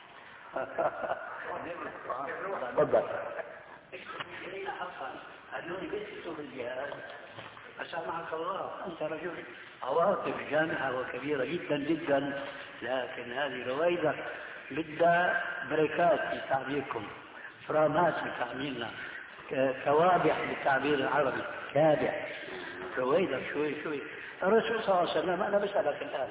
تفضل. هذول بيسكتوا بالجهاد أسامحك الله، أنت رجل عواطف جامعة وكبيرة جدا جدا، لكن هذه رويدة بدها بريكات بتعبيركم، فرامات بتعبيرنا، كوابع بالتعبير العربي، كابع رويدة. شوي شوي. الرسول صلى الله عليه وسلم، أنا بسألك الآن،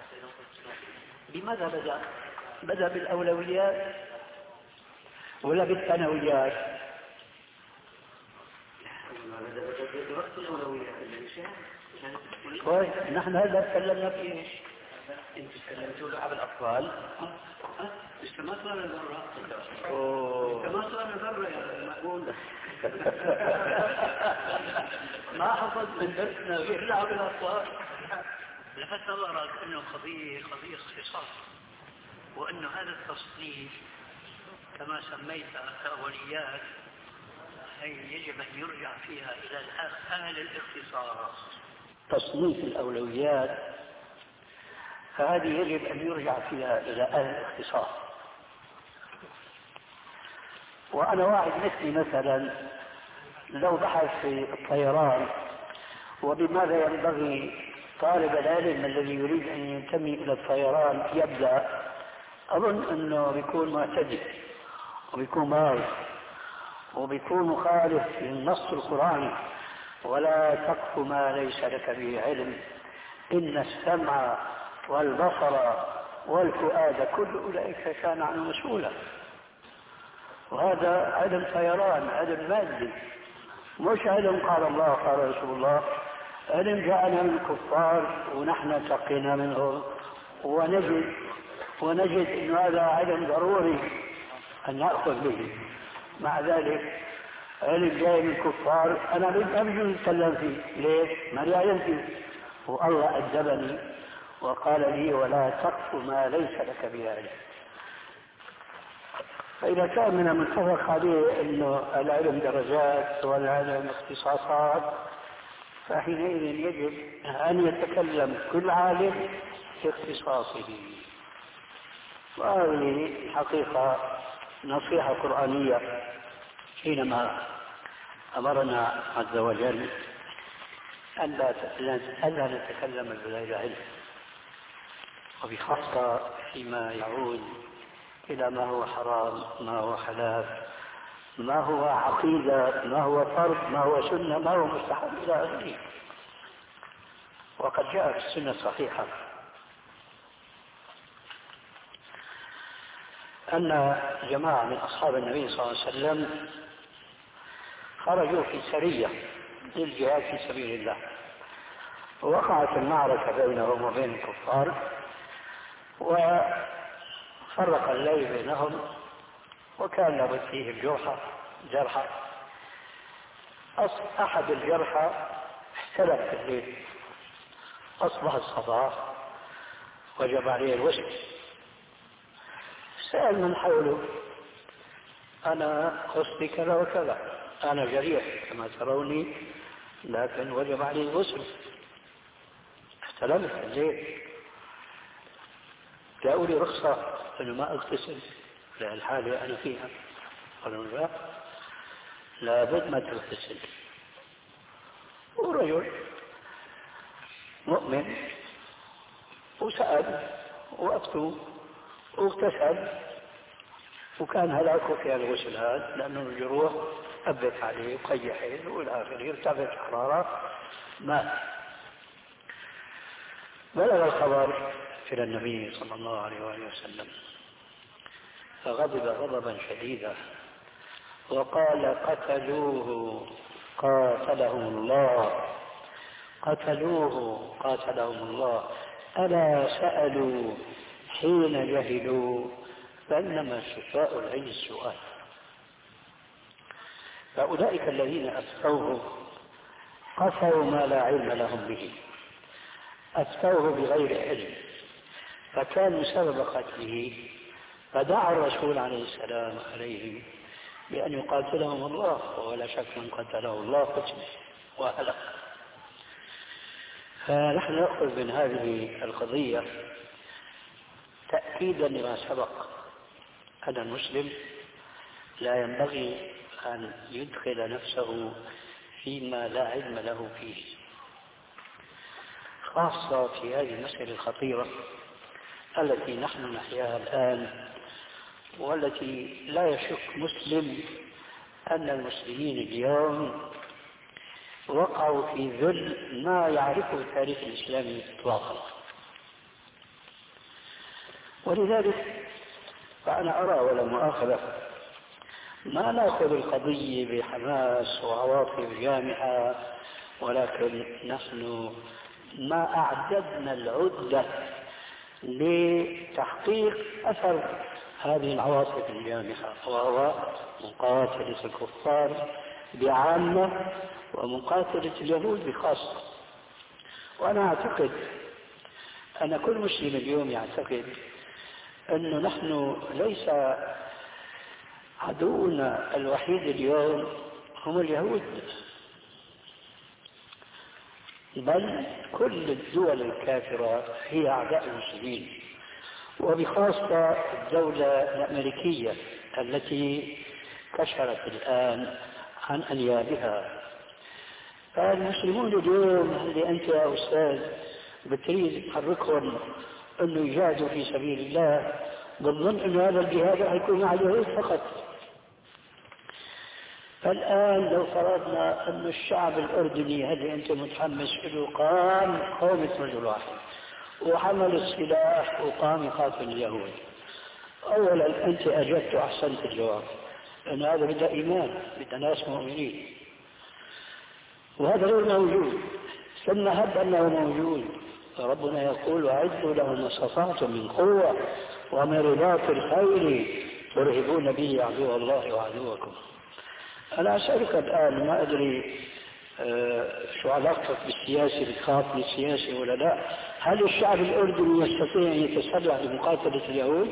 بماذا بدأ؟ بدأ بالأولويات ولا بالثانويات؟ كويس، نحن هذا تكلمنا فيه. انت تكلمتوا له على الاطفال؟ لسه ما صار ذره. اوه لسه ما صار ذره يا معقول. ما حفظ من درسنا غير لعب الاطفال. لفت نظرك انه قضيه قضيه اختصاص، وانه هذا التصنيف كما سميتها كأوليات هي يجب ان يرجع فيها الى اهل الاختصاص. تصنيف الاولويات فهذه يجب ان يرجع فيها الى اهل الاختصاص. وانا واحد مثلي مثلا لو بحث في الطيران وبماذا ينبغي طالب العلم الذي يريد ان ينتمي الى الطيران يبدا، اظن انه بيكون معتدل وبيكون مارس وبيكون مخالف للنص القرآني. ولا تقف ما ليس لك به علم إن السمع والبصر والفؤاد كل أولئك كان عنه مسؤولا. وهذا علم طيران، علم مادي، مش علم قال الله قال رسول الله، علم جاءنا من الكفار ونحن تقينا منهم ونجد ونجد أن هذا علم ضروري أن نأخذ به. مع ذلك علم جاي من الكفار أنا أرجو أتكلم فيه. ليش؟ ما لي علم فيه. والله أدبني وقال لي ولا تقف ما ليس لك به علم. فإذا كان من المتفق عليه أنه العلم درجات والعلم اختصاصات، فحينئذ يجب أن يتكلم كل عالم في اختصاصه. وهذه حقيقة نصيحة قرآنية حينما أمرنا عز وجل ألا ألا نتكلم بغير علم، وبخاصة فيما يعود إلى ما هو حرام، ما هو حلال، ما هو عقيدة، ما هو فرض، ما هو سنة، ما هو مستحب إلى آخره. وقد جاء في السنة الصحيحة أن جماعة من أصحاب النبي صلى الله عليه وسلم خرجوا في سرية للجهاد في سبيل الله، ووقعت المعركة بينهم وبين الكفار، وفرق الليل بينهم، وكان لابد فيه الجرحى جرحى. أحد الجرحى احتلف في الليل، أصبح الصباح وجب عليه الوسط. سأل من حوله أنا قصدي كذا وكذا، أنا جريح كما تروني لكن وجب عليه الغسل، احتلمت الليل، جاءوا لي رخصة أنه ما أغتسل للحالة أنا فيها. قالوا لا لابد ما تغتسل. ورجل مؤمن وسأل وأفتوا واغتسل، وكان هلاكه في الغسل هذا لأنه الجروح أبت عليه وقيحين والى آخره، ارتفعت الحرارة مات. بلغ الخبر إلى النبي صلى الله عليه وآله وسلم، فغضب غضبا شديدا وقال قتلوه قاتلهم الله، قتلوه قاتلهم الله، ألا سألوا حين جهلوا فإنما شفاء العي السؤال. فأولئك الذين أفتوه قصروا ما لا علم لهم به، أفتوه بغير علم، فكانوا سبب قتله، فدعا الرسول عليه السلام عليه بأن يقاتلهم الله، ولا شك من قتله الله قتل وهلك. فنحن نأخذ من هذه القضية تأكيدا لما سبق أن المسلم لا ينبغي أن يدخل نفسه فيما لا علم له فيه، خاصة في هذه المسألة الخطيرة التي نحن نحياها الآن، والتي لا يشك مسلم أن المسلمين اليوم وقعوا في ذل ما يعرفه التاريخ الإسلامي إطلاقا. ولذلك فأنا أرى ولا مؤاخذة ما نأخذ القضية بحماس وعواطف جامحة، ولكن نحن ما أعددنا العدة لتحقيق أثر هذه العواطف الجامحة، وهو مقاتلة الكفار بعامة ومقاتلة اليهود بخاصة. وأنا أعتقد أن كل مسلم اليوم يعتقد أنه نحن ليس عدونا الوحيد اليوم هم اليهود، بل كل الدول الكافرة هي أعداء المسلمين، وبخاصة الدولة الأمريكية التي كشفت الآن عن أنيابها. فالمسلمون اليوم اللي أنت يا أستاذ بتريد تحركهم أنه يجاهدوا في سبيل الله، بالظن أن هذا الجهاد يكون مع اليهود فقط. فالآن لو فرضنا أن الشعب الأردني هذا أنت متحمس له قام قومة رجل واحد وحمل السلاح وقام يقاتل اليهود، أولا أنت أجبت وأحسنت الجواب، لأن هذا بدأ إيمان، بدأ ناس مؤمنين، وهذا غير موجود. ثم هب أنه موجود، ربنا يقول وأعدوا لهم ما استطعتم من قوة ومن رباط الخيل ترهبون به عدو الله وعدوكم. أنا أسألك الآن، ما أدري شو علاقتك بالسياسي، بتخاف من السياسي ولا لا؟ هل الشعب الأردني يستطيع أن يتسلح لمقاتلة اليهود؟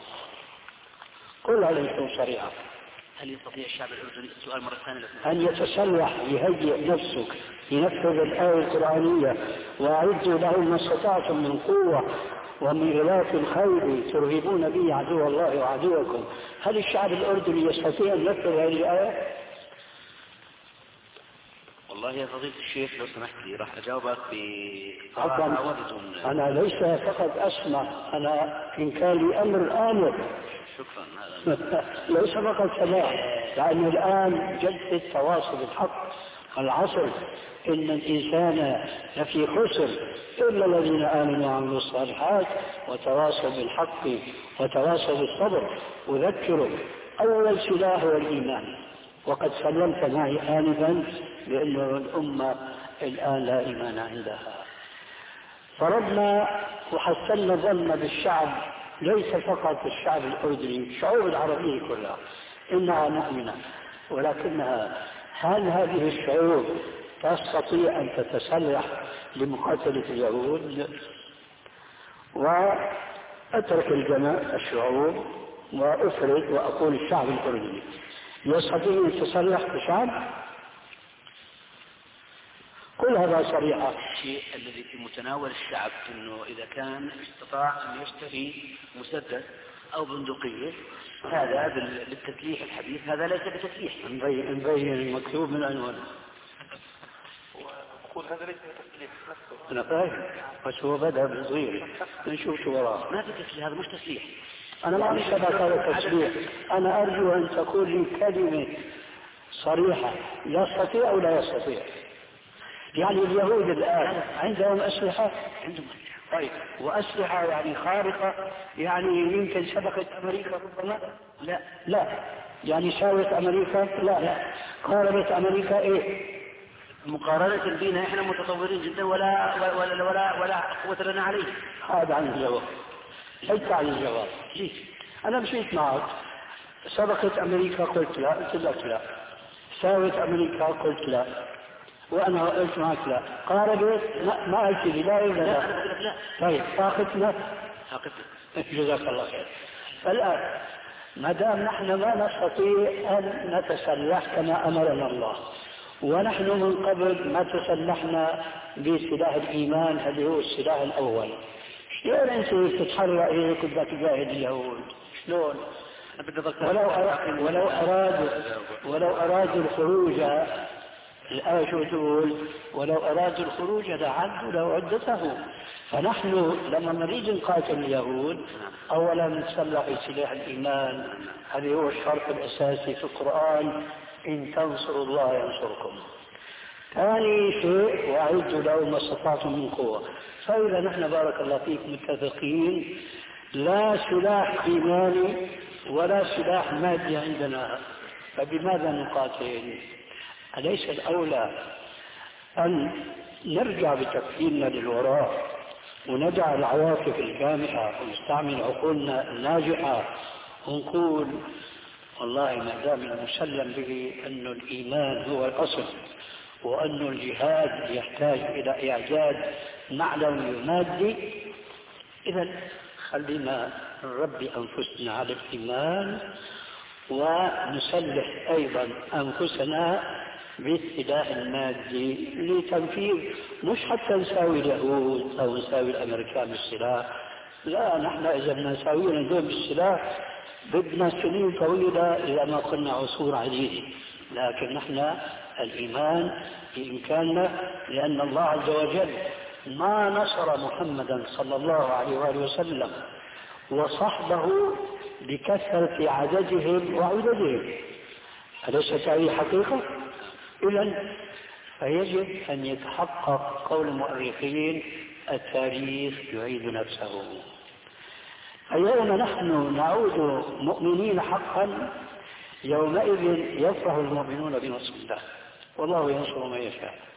قل عليه يكون صريحا. هل يستطيع الشعب الأردني، السؤال مرة ثانية، أن يتسلح يهيئ نفسه ينفذ الآية القرآنية وأعدوا لهم ما استطعتم من قوة ومن رباط الخيل ترهبون به عدو الله وعدوكم؟ هل الشعب الأردني يستطيع أن ينفذ هذه الآية؟ والله يا فضيلة الشيخ لو سمحت لي راح أجاوبك بصراحة. أنا ليس فقط أسمع، أنا إن كان لي أمر آمر. شكرا. ليس فقط سماع، لأن الآن جد التواصل الحق العصر، إن الإنسان لفي خسر إلا الذين آمنوا وعملوا الصالحات وتواصوا بالحق وتواصوا بالصبر. أذكر أول سلاح هو الإيمان، وقد سلمت معي آنفا بأن الأمة الآن لا إيمان عندها. فرضنا وحسنا ظن بالشعب، ليس فقط الشعب الأردني، الشعوب العربية كلها إنها مؤمنة، ولكنها هل هذه الشعوب تستطيع أن تتسلح لمقاتلة اليهود؟ وأترك الجميع الشعوب وأفرد وأقول الشعب الأردني يستطيع أن يتسلح كشعب؟ كل هذا صريحة. الشيء الذي في متناول الشعب أنه إذا كان استطاع أن يشتري مسدس أو بندقية، هذا بالتسليح الحديث، هذا ليس بتسليح. نبين المكتوب من عنوان. وأقول هذا ليس بتسليح نفسه. أنا فاهم، بس هو بدأ بالصغير، نشوف شو وراه. ما في تسليح، هذا مش تسليح. أنا ما أعرف هذا تسليح. أنا أرجو أن تقول لي كلمة صريحة، يستطيع أو لا يستطيع؟ يعني اليهود الآن عندهم أسلحة؟ عندهم طيب، وأسلحة يعني خارقة، يعني يمكن سبقت أمريكا ربما؟ لا لا. يعني ساوت أمريكا؟ لا لا. قاربت أمريكا إيه؟ مقارنة بنا إحنا متطورين جدا ولا ولا ولا ولا قوة لنا عليه. هذا عن الجواب. حتى عن الجواب. ليش؟ أنا مشيت معك، سبقت أمريكا قلت لا، قلت لك لا. ساوت أمريكا قلت لا، وأنا قلت معك لا. قاربت ما ما قلت لي لا ولا لا. لا. طيب ساقطنا؟ ساقطنا. جزاك الله خير. فالآن ما دام نحن ما نستطيع أن نتسلح كما أمرنا الله، ونحن من قبل ما تسلحنا بسلاح الإيمان، هذا هو السلاح الأول، شلون أنت تتحرى هيك بدك تجاهد اليهود؟ شلون؟ ولو ولو أرادوا ولو أرادوا الخروج، الآية شو تقول؟ ولو أرادوا الخروج لعدوا له عدته. فنحن لما نريد نقاتل اليهود أولا نتسلح بسلاح الإيمان، هذا هو الشرط الأساسي في القرآن، إن تنصروا الله ينصركم. ثاني شيء وأعدوا له ما استطعتم من قوة. فإذا نحن بارك الله فيك متفقين، لا سلاح إيماني ولا سلاح مادي عندنا، فبماذا نقاتل؟ أليس الأولى أن نرجع بتفكيرنا للوراء ونجعل العواطف الجامحة ونستعمل عقولنا الناجحة ونقول والله ما دام المسلم به أن الإيمان هو الأصل وأن الجهاد يحتاج إلى إعجاز معنوي مادي، إذا خلينا نربي أنفسنا على الإيمان ونسلح أيضا أنفسنا بالسلاح المادي لتنفيذ، مش حتى نساوي اليهود أو نساوي الأمريكان بالسلاح، لا، نحن إذا نساوينا دون بالسلاح بدنا سنين طويلة إذا ما قلنا عصور عديدة، لكن نحن الإيمان بإمكاننا، لأن الله عز وجل ما نصر محمدا صلى الله عليه وآله وسلم وصحبه بكثرة عددهم وعددهم، أليست هذه حقيقة؟ إذن فيجب أن يتحقق قول المؤرخين التاريخ يعيد نفسه. اليوم نحن نعود مؤمنين حقا، يومئذ يفرح المؤمنون بنصر الله والله ينصر من يشاء.